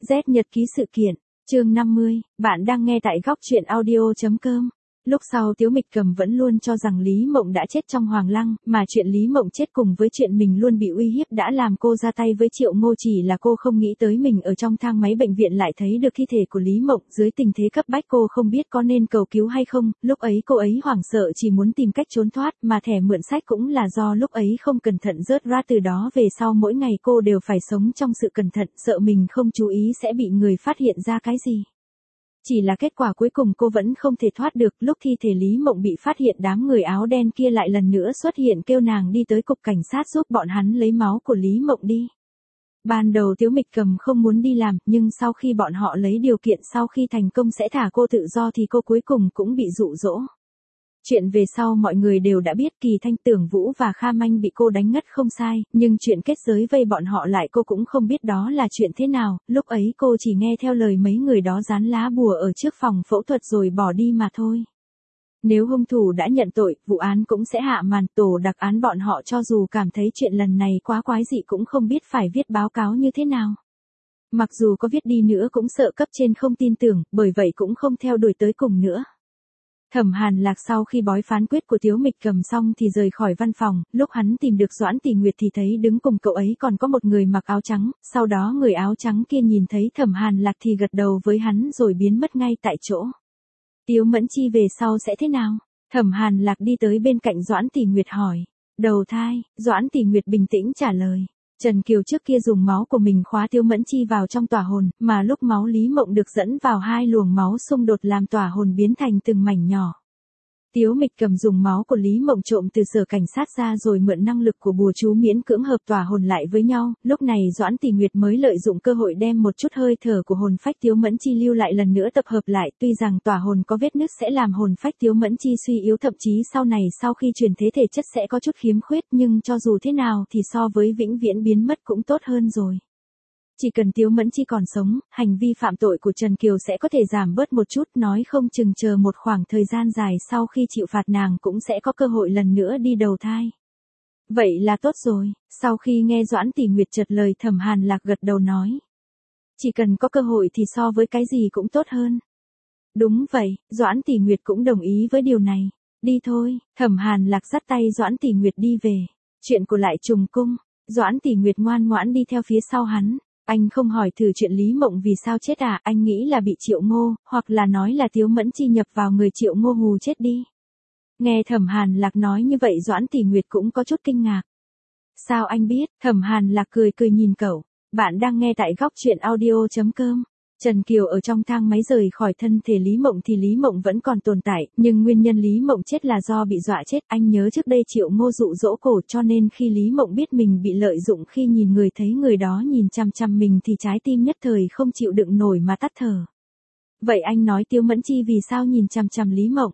Z nhật ký sự kiện, chương 50, bạn đang nghe tại góc truyện audio.com. Lúc sau Tiếu Mịch Cầm vẫn luôn cho rằng Lý Mộng đã chết trong Hoàng Lăng, mà chuyện Lý Mộng chết cùng với chuyện mình luôn bị uy hiếp đã làm cô ra tay với Triệu Ngô, chỉ là cô không nghĩ tới mình ở trong thang máy bệnh viện lại thấy được thi thể của Lý Mộng. Dưới tình thế cấp bách cô không biết có nên cầu cứu hay không, lúc ấy cô ấy hoảng sợ chỉ muốn tìm cách trốn thoát, mà thẻ mượn sách cũng là do lúc ấy không cẩn thận rớt ra, từ đó về sau mỗi ngày cô đều phải sống trong sự cẩn thận, sợ mình không chú ý sẽ bị người phát hiện ra cái gì. Chỉ là kết quả cuối cùng cô vẫn không thể thoát được. Lúc thi thể Lý Mộng bị phát hiện, đám người áo đen kia lại lần nữa xuất hiện kêu nàng đi tới cục cảnh sát giúp bọn hắn lấy máu của Lý Mộng đi. Ban đầu Tiếu Mịch Cầm không muốn đi làm, nhưng sau khi bọn họ lấy điều kiện sau khi thành công sẽ thả cô tự do thì cô cuối cùng cũng bị dụ dỗ. Chuyện về sau mọi người đều đã biết, Kỳ Thanh, Tưởng Vũ và Kha Manh bị cô đánh ngất không sai, nhưng chuyện kết giới vây bọn họ lại cô cũng không biết đó là chuyện thế nào, lúc ấy cô chỉ nghe theo lời mấy người đó dán lá bùa ở trước phòng phẫu thuật rồi bỏ đi mà thôi. Nếu hung thủ đã nhận tội, vụ án cũng sẽ hạ màn. Tổ đặc án bọn họ cho dù cảm thấy chuyện lần này quá quái dị cũng không biết phải viết báo cáo như thế nào. Mặc dù có viết đi nữa cũng sợ cấp trên không tin tưởng, bởi vậy cũng không theo đuổi tới cùng nữa. Thẩm Hàn Lạc sau khi bói phán quyết của Tiếu Mịch Cầm xong thì rời khỏi văn phòng, lúc hắn tìm được Doãn Tỷ Nguyệt thì thấy đứng cùng cậu ấy còn có một người mặc áo trắng, sau đó người áo trắng kia nhìn thấy Thẩm Hàn Lạc thì gật đầu với hắn rồi biến mất ngay tại chỗ. Tiếu Mẫn Chi về sau sẽ thế nào? Thẩm Hàn Lạc đi tới bên cạnh Doãn Tỷ Nguyệt hỏi. Đầu thai, Doãn Tỷ Nguyệt bình tĩnh trả lời. Trần Kiều trước kia dùng máu của mình khóa Tiếu Mẫn Chi vào trong tỏa hồn, mà lúc máu Lý Mộng được dẫn vào hai luồng máu xung đột làm tỏa hồn biến thành từng mảnh nhỏ. Tiếu Mịch Cầm dùng máu của Lý Mộng trộm từ sở cảnh sát ra rồi mượn năng lực của bùa chú miễn cưỡng hợp tỏa hồn lại với nhau, lúc này Doãn Tỷ Nguyệt mới lợi dụng cơ hội đem một chút hơi thở của hồn phách Tiếu Mẫn Chi lưu lại lần nữa tập hợp lại, tuy rằng tỏa hồn có vết nứt sẽ làm hồn phách Tiếu Mẫn Chi suy yếu, thậm chí sau này sau khi chuyển thế thể chất sẽ có chút khiếm khuyết, nhưng cho dù thế nào thì so với vĩnh viễn biến mất cũng tốt hơn rồi. Chỉ cần Tiếu Mẫn Chi còn sống, hành vi phạm tội của Trần Kiều sẽ có thể giảm bớt một chút, nói không chừng chờ một khoảng thời gian dài sau khi chịu phạt nàng cũng sẽ có cơ hội lần nữa đi đầu thai. Vậy là tốt rồi. Sau khi nghe Doãn Tỷ Nguyệt chợt lời, Thẩm Hàn Lạc gật đầu nói. Chỉ cần có cơ hội thì so với cái gì cũng tốt hơn. Đúng vậy, Doãn Tỷ Nguyệt cũng đồng ý với điều này. Đi thôi, Thẩm Hàn Lạc dắt tay Doãn Tỷ Nguyệt đi về. Chuyện của Lại Trùng Cung, Doãn Tỷ Nguyệt ngoan ngoãn đi theo phía sau hắn. Anh không hỏi thử chuyện Lý Mộng vì sao chết à, anh nghĩ là bị Triệu Ngô, hoặc là nói là Tiếu Mẫn Chi nhập vào người Triệu Ngô hù chết đi. Nghe Thẩm Hàn Lạc nói như vậy Doãn Tỷ Nguyệt cũng có chút kinh ngạc. Sao anh biết? Thẩm Hàn Lạc cười cười nhìn cậu. Bạn đang nghe tại góc truyện audio.com. Trần Kiều ở trong thang máy rời khỏi thân thể Lý Mộng thì Lý Mộng vẫn còn tồn tại, nhưng nguyên nhân Lý Mộng chết là do bị dọa chết. Anh nhớ trước đây Triệu Ngô dụ dỗ cổ, cho nên khi Lý Mộng biết mình bị lợi dụng, khi nhìn người thấy người đó nhìn chằm chằm mình thì trái tim nhất thời không chịu đựng nổi mà tắt thở. Vậy anh nói Tiếu Mẫn Chi vì sao nhìn chằm chằm Lý Mộng?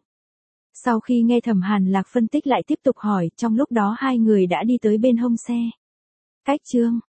Sau khi nghe Thẩm Hàn Lạc phân tích lại tiếp tục hỏi, trong lúc đó hai người đã đi tới bên hông xe. Cách chương